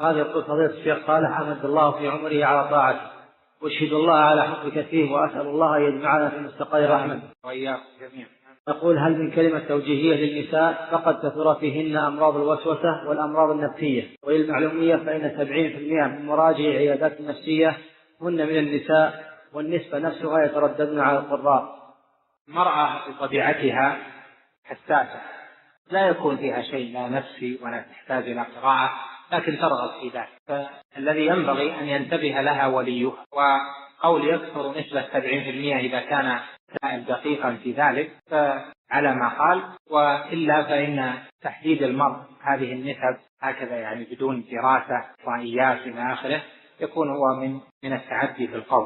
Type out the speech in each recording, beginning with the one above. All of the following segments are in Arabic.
هذا يقول فضيلة الشيخ صالح أمد الله في عمره على طاعته، أشهد الله على حبك فيه وأسأل الله أن يجمعنا في مستقر رحمته وإياكم جميعا. يقول هل من كلمة توجيهية للنساء فقد كثر فيهن أمراض الوسوسة والأمراض النفسية، وللمعلومية فإن 70% من مراجعي عيادات النفسية هن من النساء، والنسبة نفسها يترددن على القراء. المرأة بطبيعتها حساسة، لا يكون فيها شيء لا نفسي ولا تحتاج إلى قراءة، لكن ترغب في ذلك، فالذي ينبغي أن ينتبه لها وليها. وقول يكثر نسبة 70% إذا كان دقيقا في ذلك فعلى ما قال، وإلا فإن تحديد المرء هذه النسب هكذا يعني بدون دراسة إحصائيات إلى آخره يكون هو من التعدي في القول.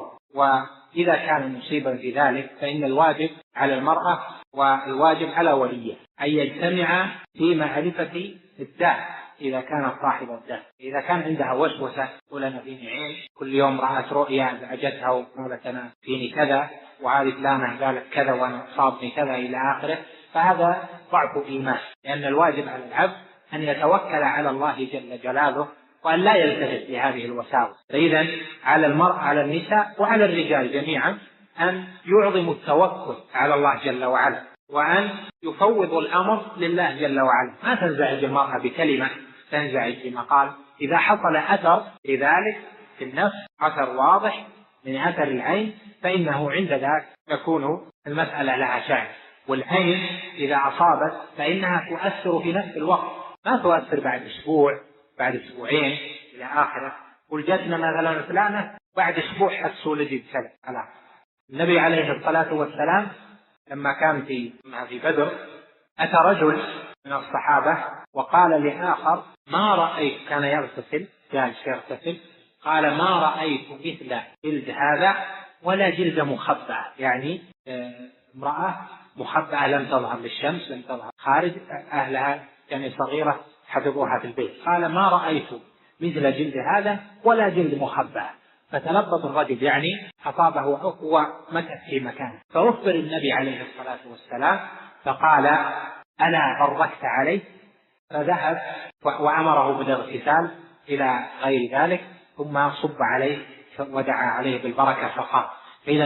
وإذا كان مصيبا في ذلك فإن الواجب على المرأة والواجب على وليه أن يجتمع في معرفة الداء إذا كانت صاحب الداء. إذا كان عندها وسوسة تقول أنا فيني عين، كل يوم رأت رؤيا أزعجتها وقالت أنا فيني كذا، وهذه فلانة قالت كذا وأنا صابني كذا إلى آخره، فهذا ضعف إيمان، لأن الواجب على العبد أن يتوكل على الله جل جلاله وأن لا يلتفت لهذه الوساوس. فإذا على المرء على النساء وعلى الرجال جميعا أن يعظموا التوكل على الله جل وعلا، وأن يفوض الأمر لله جل وعلا. ما تنزعج المرأة بكلمة، تنزعج بمقال. إذا حصل أثر لذلك في النفس، أثر واضح من أثر العين، فإنه عند ذلك تكون المسألة لها شأن. والعين إذا أصابت فإنها تؤثر في نفس الوقت، ما تؤثر بعد أسبوع بعد أسبوعين إلى آخره. وجدنا مثلا فلانة بعد أسبوع حسوا لدي بسلة. النبي عليه الصلاة والسلام لما كان في بدر أتى رجل من الصحابة وقال لآخر ما رأيت، كان يغتسل جالس يغتسل، قال ما رأيت مثل جلد هذا ولا جلد مخبأة، يعني امرأة مخبأة لم تظهر للشمس، لم تظهر خارج أهلها، يعني صغيرة حفظوها في البيت. قال ما رأيت مثل جلد هذا ولا جلد مخبأة. فتلبط الرجل، يعني أصابه هو مكث في مكانه، فأخبر النبي عليه الصلاة والسلام فقال ألا بركت عليه؟ فذهب وأمره بالاغتسال إلى غير ذلك، ثم صب عليه ودعا عليه بالبركة فقال. فإذا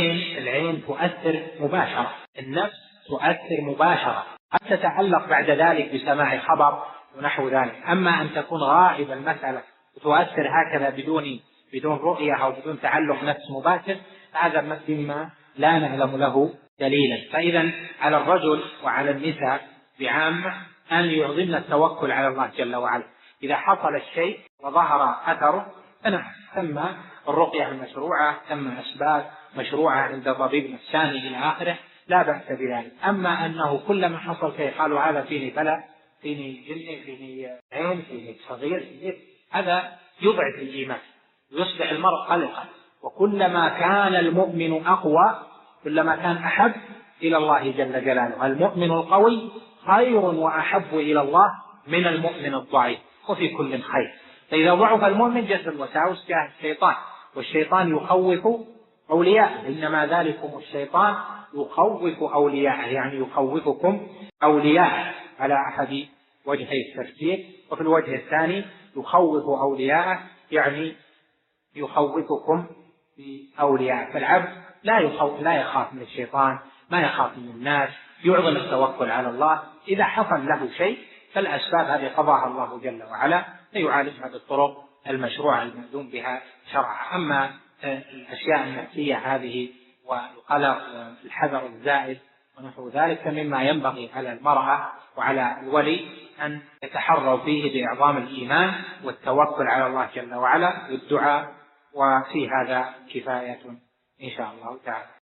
العين تؤثر مباشرة، النفس تؤثر مباشرة، قد تتعلق بعد ذلك بسماع خبر ونحو ذلك. أما أن تكون غائب المسألة وتؤثر هكذا بدون رؤية أو بدون تعلق نفس مباشر، هذا مما لا نعلم له دليلا. فإذا على الرجل وعلى النساء بعامة أن يعظمن التوكل على الله جل وعلا. إذا حصل الشيء وظهر أثره فنعم، تم الرقية المشروعة، تم أسباب مشروعة عند طبيب نفساني إلى آخره، لا بأس بذلك. أما أنه كلما حصل شيء قالوا هذا فيني بلاء، فيني جن، فيني عين، فيني صغير، فيني، هذا يضعف الإيمان ويصبح المرء قلقا. وكلما كان المؤمن أقوى كلما كان أحب إلى الله جل جلاله. المؤمن القوي خير وأحب إلى الله من المؤمن الضعيف، وفي كل خير. فإذا ضعف المؤمن جاءت الوساوس، جاء الشيطان، والشيطان يخوف أولياءه. إنما ذلكم الشيطان يخوف أولياءه، يعني يخوفكم أولياءه على أحد وجهي التفسير. وفي الوجه الثاني يخوف أولياءه، يعني يخوفكم بأولياء. فالعبد لا يخاف من الشيطان، ما يخاف من الناس، يعظم التوكل على الله. إذا حصل له شيء فالأسباب هذه قضاها الله جل وعلا، فيعالجها بالطرق المشروعة المأذون بها شرعا. أما الأشياء النفسية هذه والقلق والحذر الزائد ونحو ذلك فمما ينبغي على المرأة وعلى الولي أن يتحروا فيه بإعظام الإيمان والتوكل على الله جل وعلا والدعاء، وفي هذا كفاية إن شاء الله تعالى.